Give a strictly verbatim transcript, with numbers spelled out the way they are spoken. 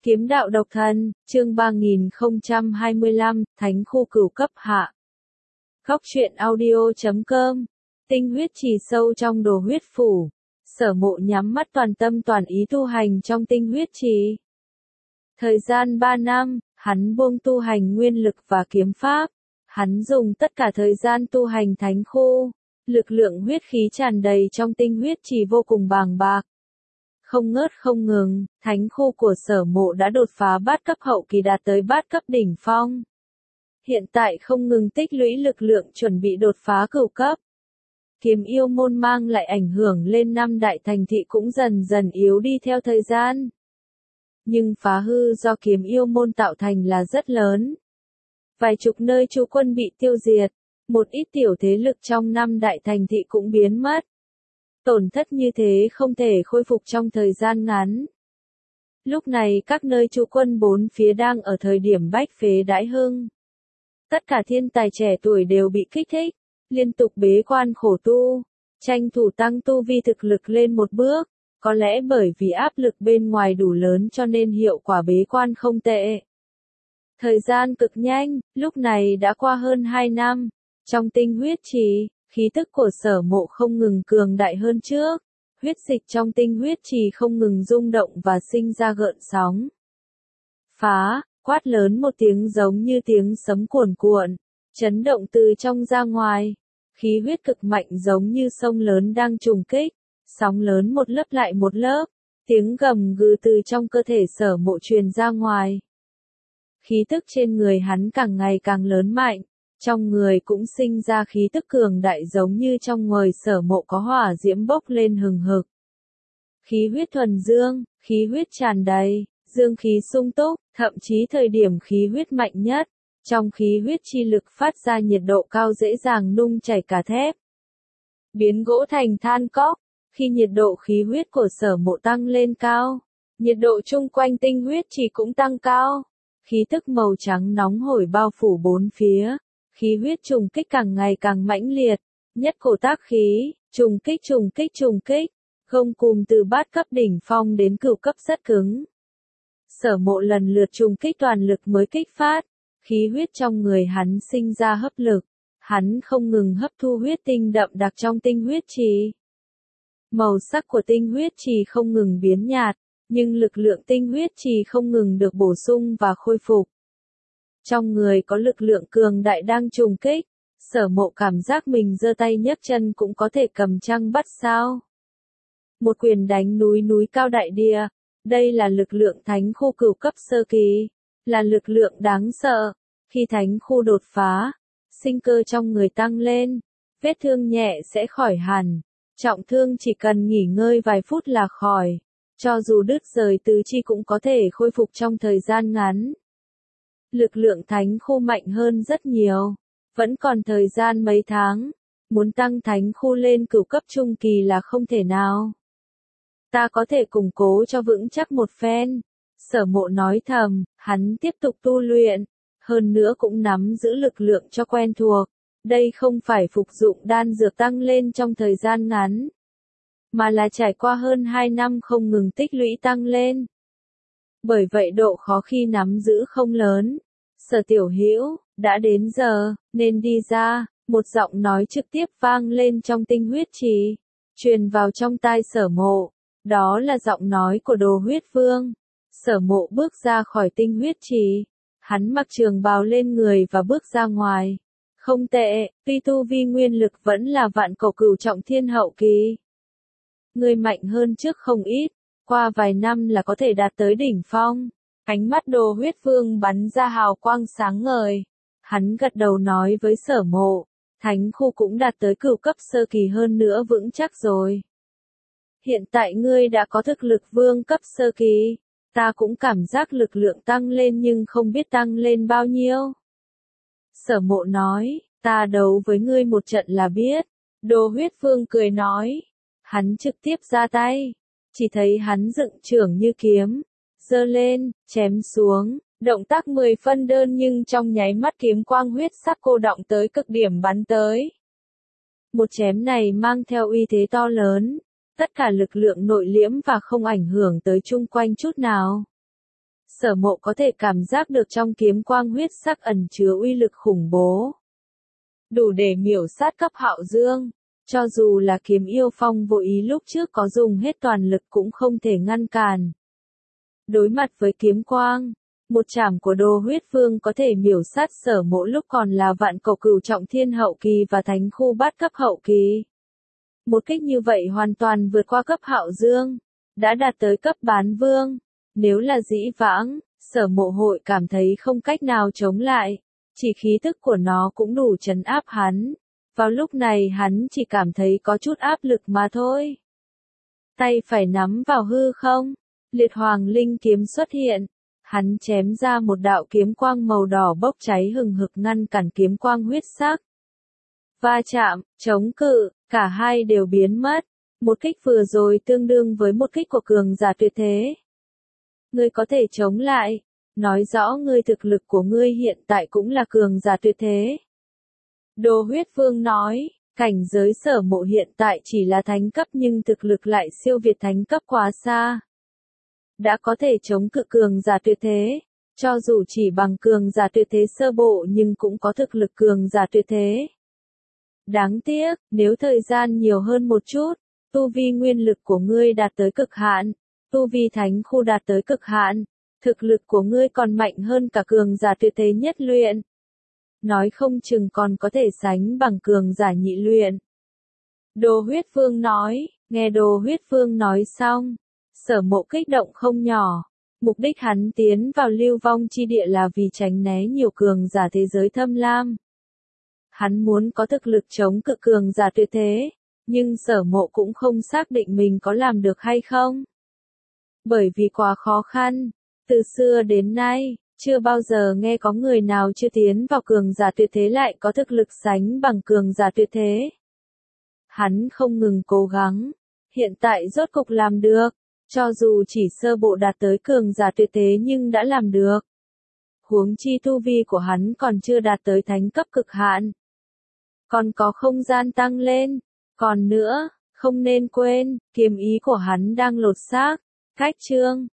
Kiếm đạo độc thân, chương ba nghìn không trăm hai mươi lăm, Thánh khu cửu cấp hạ. Góc truyện audio chấm com. Tinh huyết trì sâu trong đồ huyết phủ. Sở Mộ nhắm mắt toàn tâm toàn ý tu hành trong tinh huyết trì. Thời gian ba năm, hắn buông tu hành nguyên lực và kiếm pháp. Hắn dùng tất cả thời gian tu hành thánh khu. Lực lượng huyết khí tràn đầy trong tinh huyết trì vô cùng bàng bạc. Không ngớt không ngừng, thánh khu của Sở Mộ đã đột phá bát cấp hậu kỳ đạt tới bát cấp đỉnh phong. Hiện tại không ngừng tích lũy lực lượng chuẩn bị đột phá cửu cấp. Kiếm yêu môn mang lại ảnh hưởng lên năm đại thành thị cũng dần dần yếu đi theo thời gian. Nhưng phá hư do kiếm yêu môn tạo thành là rất lớn. Vài chục nơi trú quân bị tiêu diệt, một ít tiểu thế lực trong năm đại thành thị cũng biến mất. Tổn thất như thế không thể khôi phục trong thời gian ngắn. Lúc này các nơi trú quân bốn phía đang ở thời điểm bách phế đãi hưng. Tất cả thiên tài trẻ tuổi đều bị kích thích, liên tục bế quan khổ tu, tranh thủ tăng tu vi thực lực lên một bước. Có lẽ bởi vì áp lực bên ngoài đủ lớn cho nên hiệu quả bế quan không tệ. Thời gian cực nhanh, lúc này đã qua hơn hai năm. Trong tinh huyết trì, khí tức của Sở Mộ không ngừng cường đại hơn trước. Huyết dịch trong tinh huyết trì không ngừng rung động và sinh ra gợn sóng. Phá, quát lớn một tiếng giống như tiếng sấm cuồn cuộn, chấn động từ trong ra ngoài. Khí huyết cực mạnh giống như sông lớn đang trùng kích, sóng lớn một lớp lại một lớp. Tiếng gầm gừ từ trong cơ thể Sở Mộ truyền ra ngoài. Khí tức trên người hắn càng ngày càng lớn mạnh. Trong người cũng sinh ra khí tức cường đại giống như trong người Sở Mộ có hỏa diễm bốc lên hừng hực. Khí huyết thuần dương, khí huyết tràn đầy, dương khí sung túc, thậm chí thời điểm khí huyết mạnh nhất, trong khí huyết chi lực phát ra nhiệt độ cao dễ dàng nung chảy cả thép. Biến gỗ thành than cốc, khi nhiệt độ khí huyết của Sở Mộ tăng lên cao, nhiệt độ chung quanh tinh huyết chỉ cũng tăng cao. Khí tức màu trắng nóng hổi bao phủ bốn phía. Khí huyết trùng kích càng ngày càng mãnh liệt, nhất cổ tác khí, trùng kích trùng kích trùng kích, không cùm từ bát cấp đỉnh phong đến cửu cấp rất cứng. Sở Mộ lần lượt trùng kích toàn lực mới kích phát, khí huyết trong người hắn sinh ra hấp lực, hắn không ngừng hấp thu huyết tinh đậm đặc trong tinh huyết trì. Màu sắc của tinh huyết trì không ngừng biến nhạt, nhưng lực lượng tinh huyết trì không ngừng được bổ sung và khôi phục. Trong người có lực lượng cường đại đang trùng kích, Sở Mộ cảm giác mình giơ tay nhấc chân cũng có thể cầm trăng bắt sao. Một quyền đánh núi núi cao đại địa, đây là lực lượng thánh khu cửu cấp sơ kỳ, là lực lượng đáng sợ. Khi thánh khu đột phá, sinh cơ trong người tăng lên, vết thương nhẹ sẽ khỏi hẳn, trọng thương chỉ cần nghỉ ngơi vài phút là khỏi, cho dù đứt rời tứ chi cũng có thể khôi phục trong thời gian ngắn. Lực lượng thánh khu mạnh hơn rất nhiều, vẫn còn thời gian mấy tháng, muốn tăng thánh khu lên cửu cấp trung kỳ là không thể nào. Ta có thể củng cố cho vững chắc một phen, Sở Mộ nói thầm, hắn tiếp tục tu luyện, hơn nữa cũng nắm giữ lực lượng cho quen thuộc, đây không phải phục dụng đan dược tăng lên trong thời gian ngắn, mà là trải qua hơn hai năm không ngừng tích lũy tăng lên. Bởi vậy độ khó khi nắm giữ không lớn. Sở Tiểu Hữu, đã đến giờ, nên đi ra, một giọng nói trực tiếp vang lên trong tinh huyết trì, truyền vào trong tai Sở Mộ, đó là giọng nói của Đồ Huyết Vương. Sở Mộ bước ra khỏi tinh huyết trì, hắn mặc trường bào lên người và bước ra ngoài. Không tệ, tuy tu vi nguyên lực vẫn là vạn cổ cửu trọng thiên hậu kỳ. Người mạnh hơn trước không ít, qua vài năm là có thể đạt tới đỉnh phong. Ánh mắt Đồ Huyết Vương bắn ra hào quang sáng ngời. Hắn gật đầu nói với Sở Mộ, thánh khu cũng đạt tới cửu cấp sơ kỳ hơn nữa vững chắc rồi. Hiện tại ngươi đã có thực lực vương cấp sơ kỳ, ta cũng cảm giác lực lượng tăng lên nhưng không biết tăng lên bao nhiêu. Sở Mộ nói, ta đấu với ngươi một trận là biết. Đồ Huyết Vương cười nói, hắn trực tiếp ra tay, chỉ thấy hắn dựng chưởng như kiếm. Giơ lên, chém xuống, động tác mười phân đơn nhưng trong nháy mắt kiếm quang huyết sắc cô đọng tới cực điểm bắn tới. Một chém này mang theo uy thế to lớn, tất cả lực lượng nội liễm và không ảnh hưởng tới chung quanh chút nào. Sở Mộ có thể cảm giác được trong kiếm quang huyết sắc ẩn chứa uy lực khủng bố. Đủ để miểu sát cấp Hạo Dương. Cho dù là kiếm yêu phong vô ý lúc trước có dùng hết toàn lực cũng không thể ngăn cản. Đối mặt với kiếm quang, một chảm của Đồ Huyết Vương có thể miểu sát Sở Mộ lúc còn là vạn cầu cửu trọng thiên hậu kỳ và thánh khu bát cấp hậu kỳ. Một kích như vậy hoàn toàn vượt qua cấp Hạo Dương, đã đạt tới cấp bán vương. Nếu là dĩ vãng, Sở Mộ hội cảm thấy không cách nào chống lại, chỉ khí tức của nó cũng đủ trấn áp hắn. Vào lúc này hắn chỉ cảm thấy có chút áp lực mà thôi. Tay phải nắm vào hư không, liệt hoàng linh kiếm xuất hiện. Hắn chém ra một đạo kiếm quang màu đỏ bốc cháy hừng hực ngăn cản kiếm quang huyết sắc. Va chạm, chống cự, cả hai đều biến mất. Một kích vừa rồi tương đương với một kích của cường giả tuyệt thế. Ngươi có thể chống lại, nói rõ ngươi thực lực của ngươi hiện tại cũng là cường giả tuyệt thế. Đồ Huyết Vương nói, cảnh giới Sở Mộ hiện tại chỉ là thánh cấp nhưng thực lực lại siêu việt thánh cấp quá xa. Đã có thể chống cự cường giả tuyệt thế, cho dù chỉ bằng cường giả tuyệt thế sơ bộ nhưng cũng có thực lực cường giả tuyệt thế. Đáng tiếc, nếu thời gian nhiều hơn một chút, tu vi nguyên lực của ngươi đạt tới cực hạn, tu vi thánh khu đạt tới cực hạn, thực lực của ngươi còn mạnh hơn cả cường giả tuyệt thế nhất luyện. Nói không chừng còn có thể sánh bằng cường giả nhị luyện. Đồ Huyết Vương nói, nghe Đồ Huyết Vương nói xong, Sở Mộ kích động không nhỏ. Mục đích hắn tiến vào lưu vong chi địa là vì tránh né nhiều cường giả thế giới thâm lam. Hắn muốn có thực lực chống cự cường giả tuyệt thế, nhưng Sở Mộ cũng không xác định mình có làm được hay không. Bởi vì quá khó khăn, từ xưa đến nay, chưa bao giờ nghe có người nào chưa tiến vào cường giả tuyệt thế lại có thực lực sánh bằng cường giả tuyệt thế. Hắn không ngừng cố gắng, hiện tại rốt cục làm được, cho dù chỉ sơ bộ đạt tới cường giả tuyệt thế nhưng đã làm được. Huống chi tu vi của hắn còn chưa đạt tới thánh cấp cực hạn. Còn có không gian tăng lên, còn nữa, không nên quên, kiếm ý của hắn đang lột xác, cách chương.